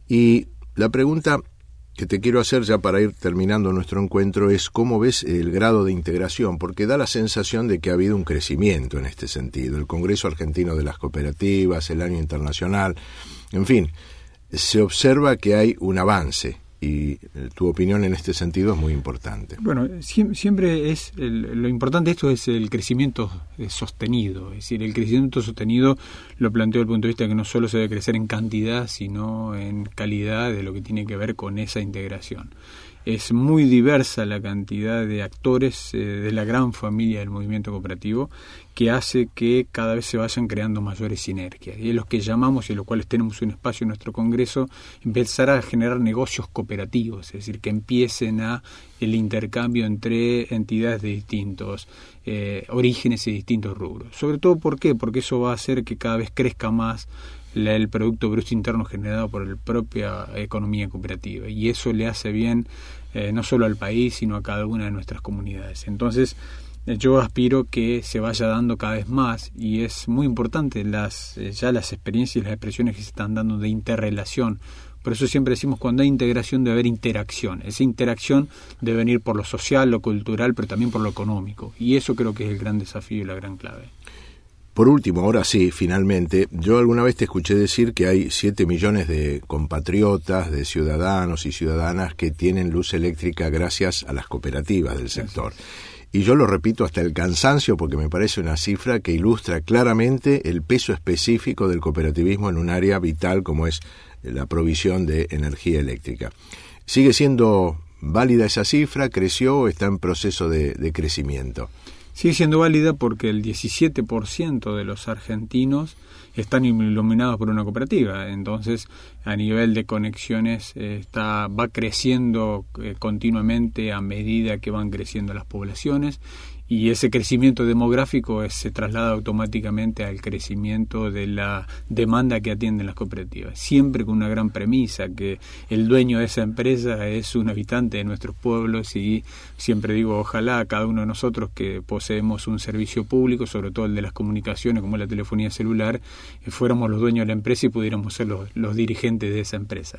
Y la pregunta que te quiero hacer ya para ir terminando nuestro encuentro es cómo ves el grado de integración, porque da la sensación de que ha habido un crecimiento en este sentido. El Congreso Argentino de las Cooperativas, el Año Internacional, en fin, se observa que hay un avance y tu opinión en este sentido es muy importante. Bueno, siempre es, el, lo importante de esto es el crecimiento sostenido, es decir, el crecimiento sostenido lo planteo desde el punto de vista que no solo se debe crecer en cantidad, sino en calidad de lo que tiene que ver con esa integración. Es muy diversa la cantidad de actores eh, de la gran familia del movimiento cooperativo que hace que cada vez se vayan creando mayores sinergias. Y es los que llamamos, y en los cuales tenemos un espacio en nuestro Congreso, empezar a generar negocios cooperativos, es decir, que empiecen a el intercambio entre entidades de distintos eh, orígenes y distintos rubros. Sobre todo, ¿por qué? Porque eso va a hacer que cada vez crezca más La, el Producto Bruto Interno generado por la propia economía cooperativa, y eso le hace bien eh, no solo al país sino a cada una de nuestras comunidades. Entonces eh, yo aspiro que se vaya dando cada vez más, y es muy importante las eh, ya las experiencias y las expresiones que se están dando de interrelación. Por eso siempre decimos, cuando hay integración debe haber interacción. Esa interacción debe venir por lo social, lo cultural, pero también por lo económico, y eso creo que es el gran desafío y la gran clave. Por último, ahora sí, finalmente, yo alguna vez te escuché decir que hay siete millones de compatriotas, de ciudadanos y ciudadanas que tienen luz eléctrica gracias a las cooperativas del sector. Y yo lo repito hasta el cansancio porque me parece una cifra que ilustra claramente el peso específico del cooperativismo en un área vital como es la provisión de energía eléctrica. ¿Sigue siendo válida esa cifra? ¿Creció o está en proceso de, de crecimiento? Sigue siendo válida porque el diecisiete por ciento de los argentinos están iluminados por una cooperativa. Entonces, a nivel de conexiones, eh, está va creciendo eh, continuamente a medida que van creciendo las poblaciones, y ese crecimiento demográfico es, se traslada automáticamente al crecimiento de la demanda que atienden las cooperativas. Siempre con una gran premisa, que el dueño de esa empresa es un habitante de nuestros pueblos, y siempre digo, ojalá cada uno de nosotros que poseemos un servicio público, sobre todo el de las comunicaciones como la telefonía celular, eh, fuéramos los dueños de la empresa y pudiéramos ser los, los dirigentes de esa empresa.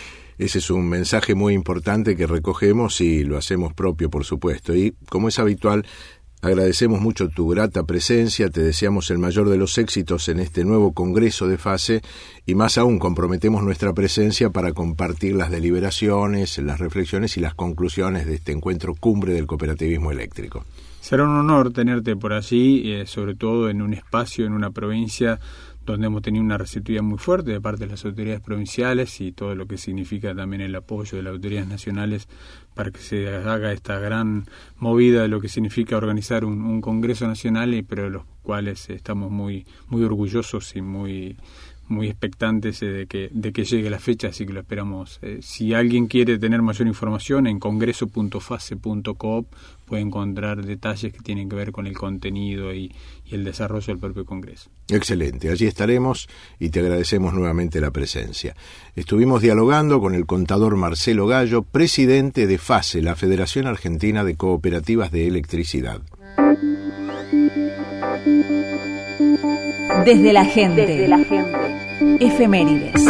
Ese es un mensaje muy importante que recogemos y lo hacemos propio, por supuesto. Y como es habitual, agradecemos mucho tu grata presencia, te deseamos el mayor de los éxitos en este nuevo Congreso de FACE y más aún comprometemos nuestra presencia para compartir las deliberaciones, las reflexiones y las conclusiones de este encuentro cumbre del cooperativismo eléctrico. Será un honor tenerte por allí, eh, sobre todo en un espacio, en una provincia donde hemos tenido una receptividad muy fuerte de parte de las autoridades provinciales y todo lo que significa también el apoyo de las autoridades nacionales para que se haga esta gran movida de lo que significa organizar un, un Congreso Nacional, y pero de los cuales estamos muy muy orgullosos y muy muy expectantes de que de que llegue la fecha, así que lo esperamos. Eh, si alguien quiere tener mayor información, en congreso punto face punto coop puede encontrar detalles que tienen que ver con el contenido y, y el desarrollo del propio Congreso. Excelente, allí estaremos y te agradecemos nuevamente la presencia. Estuvimos dialogando con el contador Marcelo Gallo, presidente de FACE, la Federación Argentina de Cooperativas de Electricidad. Desde la gente. Desde la gente. Efemérides.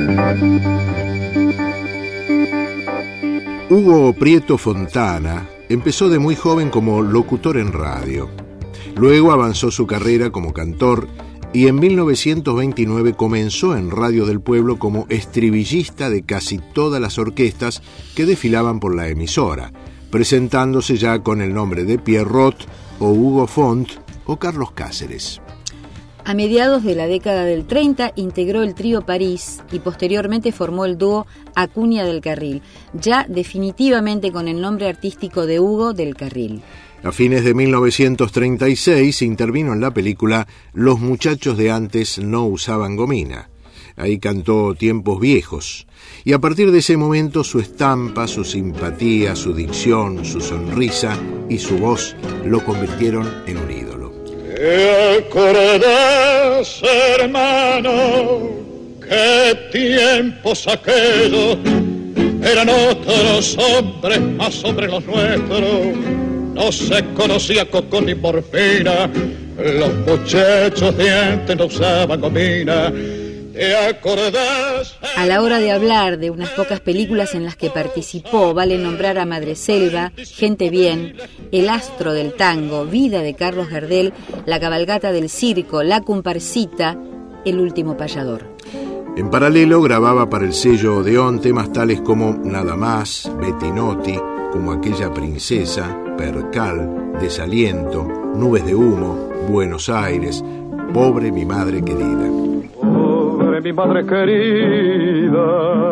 Hugo Prieto Fontana empezó de muy joven como locutor en radio. Luego avanzó su carrera como cantor y en mil novecientos veintinueve comenzó en Radio del Pueblo como estribillista de casi todas las orquestas que desfilaban por la emisora, presentándose ya con el nombre de Pierrot o Hugo Font o Carlos Cáceres. A mediados de la década del treinta integró el trío París y posteriormente formó el dúo Acuña del Carril, ya definitivamente con el nombre artístico de Hugo del Carril. A fines de mil novecientos treinta y seis intervino en la película Los muchachos de antes no usaban gomina. Ahí cantó Tiempos Viejos, y a partir de ese momento su estampa, su simpatía, su dicción, su sonrisa y su voz lo convirtieron en un ídolo. ¿Te acordás, hermano, qué tiempos aquellos? Eran otros hombres, más sobre los nuestros. No se conocía coco ni morfina, los muchachos de antes no usaban gomina. ¿Te acordás? A la hora de hablar de unas pocas películas en las que participó, vale nombrar a Madreselva, Gente Bien, El astro del tango, Vida de Carlos Gardel, La cabalgata del circo, La comparsita, El último payador. En paralelo grababa para el sello Odeón temas tales como Nada más, Betty Notti, Como aquella princesa, Percal, Desaliento, Nubes de humo, Buenos Aires, Pobre mi madre querida. Pobre mi madre querida,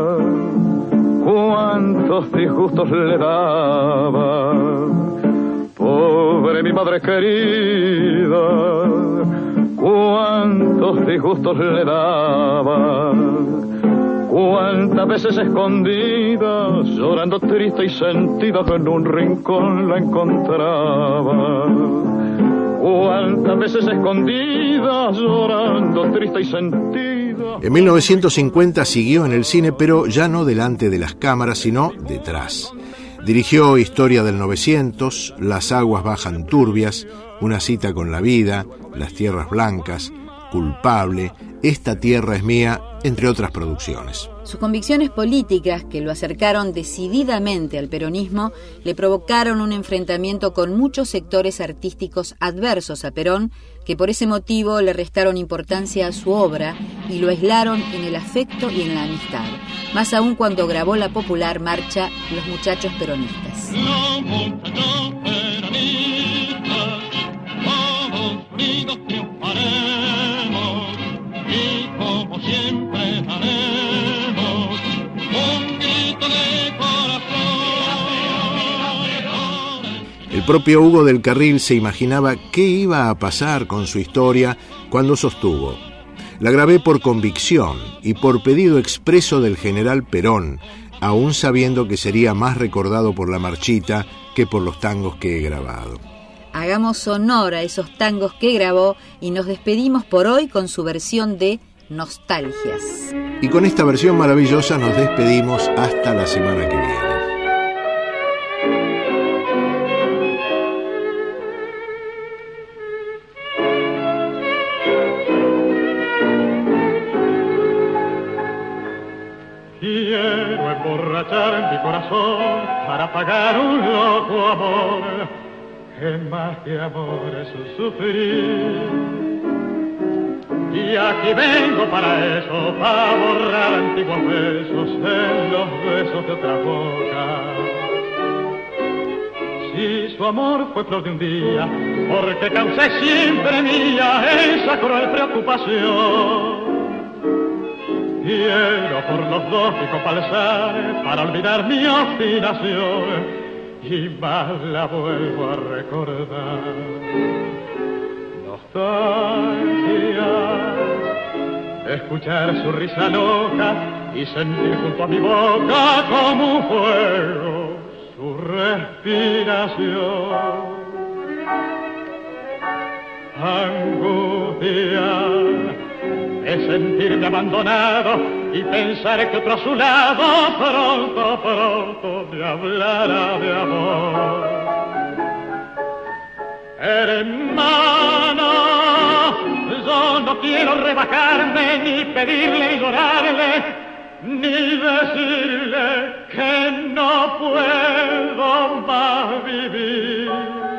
cuántos disgustos le daba. Pobre mi madre querida, cuántos disgustos le daba. Cuántas veces escondida, llorando triste y sentida, que en un rincón la encontraba. Cuántas veces escondida, llorando triste y sentida. En mil novecientos cincuenta siguió en el cine, pero ya no delante de las cámaras, sino detrás. Dirigió Historia del novecientos, Las aguas bajan turbias, Una cita con la vida, Las tierras blancas, Culpable, Esta tierra es mía, entre otras producciones. Sus convicciones políticas, que lo acercaron decididamente al peronismo, le provocaron un enfrentamiento con muchos sectores artísticos adversos a Perón, que por ese motivo le restaron importancia a su obra y lo aislaron en el afecto y en la amistad, más aún cuando grabó la popular marcha Los muchachos peronistas. Los muchachos peronistas, todos unidos triunfaremos, y como siempre haremos un grito de corazón. El propio Hugo del Carril se imaginaba qué iba a pasar con su historia cuando sostuvo: la grabé por convicción y por pedido expreso del general Perón, aún sabiendo que sería más recordado por la marchita que por los tangos que he grabado. Hagamos honor a esos tangos que grabó y nos despedimos por hoy con su versión de Nostalgias. Y con esta versión maravillosa nos despedimos hasta la semana que viene. Quiero emborrachar mi corazón para pagar un loco amor, que más que amor es un sufrir. Y aquí vengo para eso, para borrar antiguos besos en los besos de otra boca. Si su amor fue flor de un día, porque causé siempre mía esa cruel preocupación. Quiero por los dos y compalsar para olvidar mi obstinación, y más la vuelvo a recordar. Nostalgia, escuchar su risa loca y sentir junto a mi boca como un fuego su respiración. Angustia es sentirme abandonado y pensar que otro a su lado pronto, pronto me hablará de amor. Hermano, yo no no quiero rebajarme, ni pedirle ni llorarle, ni decirle que no puedo más vivir.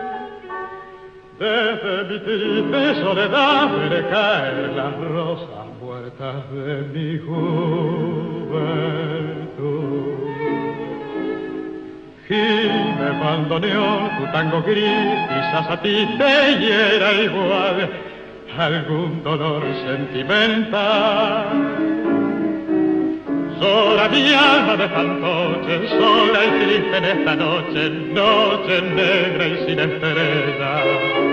Desde mi triste soledad veré caer las rosas muertas de mi juventud. Gime bandoneón, tu tango gris, quizás a ti te hiera igual algún dolor sentimental. Sola mi alma de fantoche, sola y triste en esta noche, noche negra y sin estrella.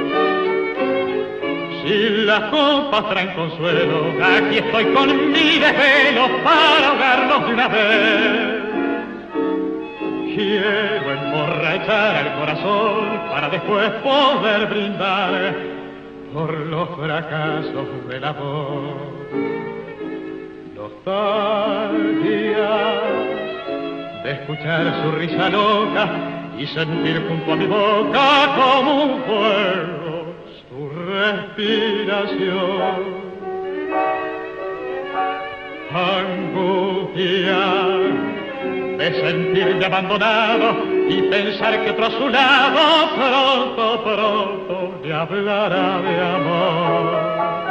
Si las copas traen consuelo, aquí estoy con mi desvelo para ahogarlos de una vez. Quiero emborrachar al corazón para después poder brindar por los fracasos del amor. Nostalgia de escuchar su risa loca y sentir junto a mi boca como un fuego su respiración. Angustia de sentirme abandonado y pensar que otro a su lado pronto, pronto me hablará de amor.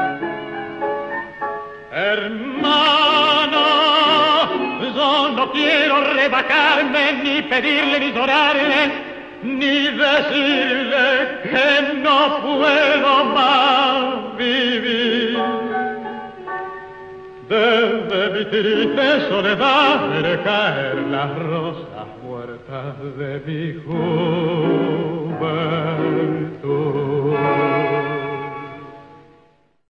Hermano, yo no quiero rebajarme, ni pedirle ni llorarle, ni decirle que no puedo más vivir. Desde mi triste soledad veré caer las rosas muertas de mi juventud.